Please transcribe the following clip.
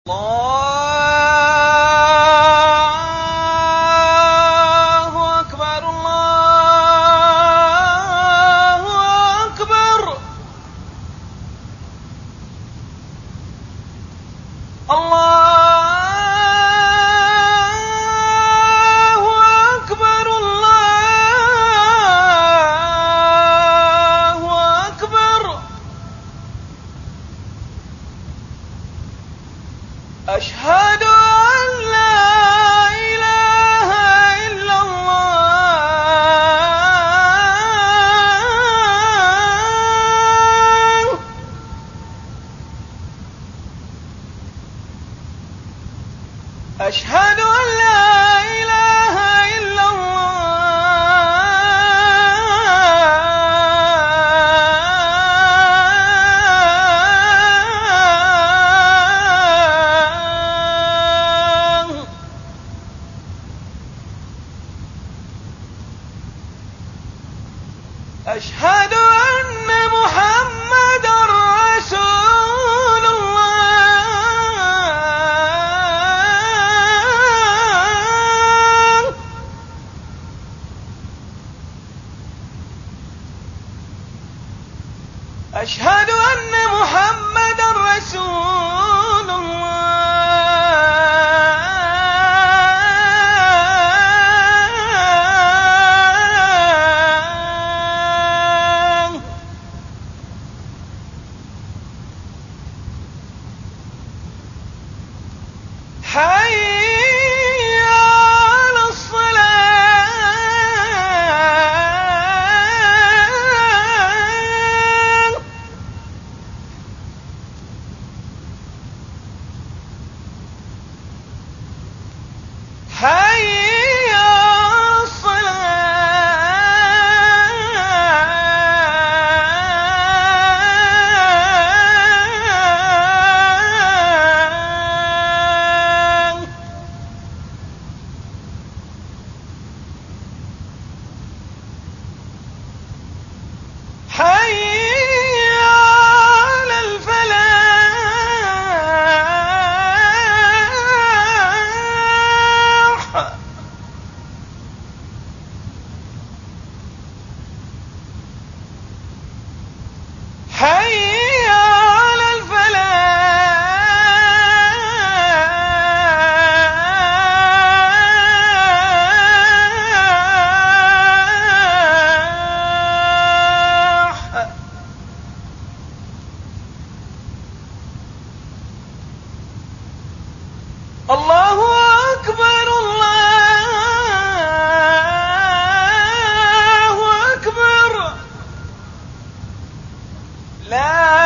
الله أكبر الله أكبر الله أكبر الله أكبر أشهد أن لا إله إلا الله أشهد أن لا إله إلا الله أشهد أن محمدًا رسول الله أشهد أن محمدًا رسول الله حي على الصلاة حي على الصلاة حي على الفلاح حي على الفلاح الله أكبر الله أكبر لا